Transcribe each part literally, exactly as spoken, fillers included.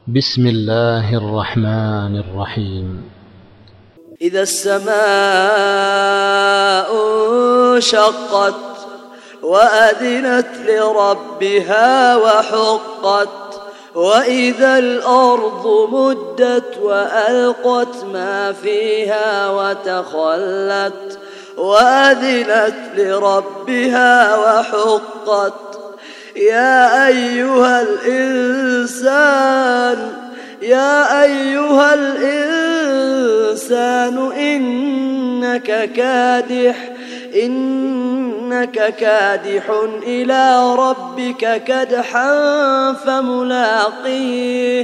بسم الله الرحمن الرحيم. إذا السماء انشقت وأذنت لربها وحقت وإذا الأرض مدت وألقت ما فيها وتخلت وأذنت لربها وحقت يا أيها الإنسان يا أيها الإنسان إنك كادح إنك كادح إلى ربك كدحا فملاقيه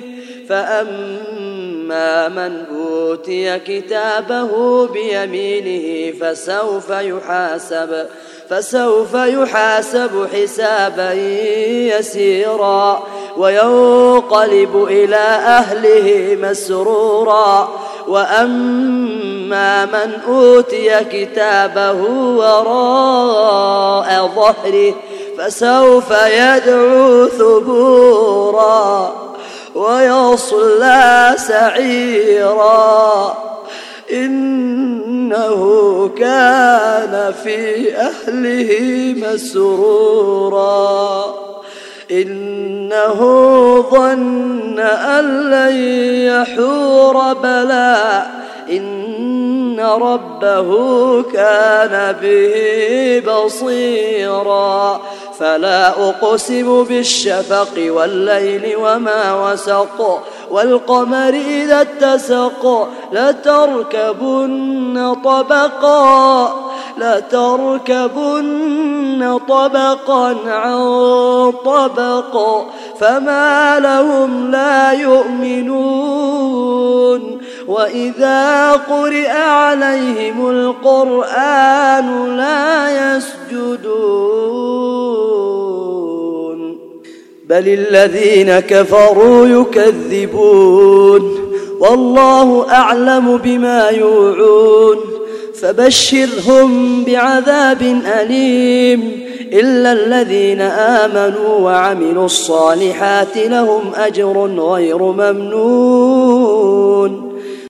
فأما من أوتي كتابه بيمينه فسوف يحاسب فسوف يحاسب حسابا يسيرا وينقلب إلى أهله مسرورا وأما من أوتي كتابه وراء ظهره فسوف يدعو ثبورا ويصلى سعيرا إنه كان في أهله مسرورا إنه ظن أن لن يحور بلى إن ربه كان به بصيرا فلا أقسم بالشفق والليل وما وسق والقمر إذا اتسق لتركبن طبقا لتركبن طبقا عن طبق فما لهم لا يؤمنون وإذا قرئ عليهم القرآن لا يسجدون بل الذين كفروا يكذبون والله أعلم بما يوعون فبشرهم بعذاب أليم إلا الذين آمنوا وعملوا الصالحات لهم أجر غير ممنون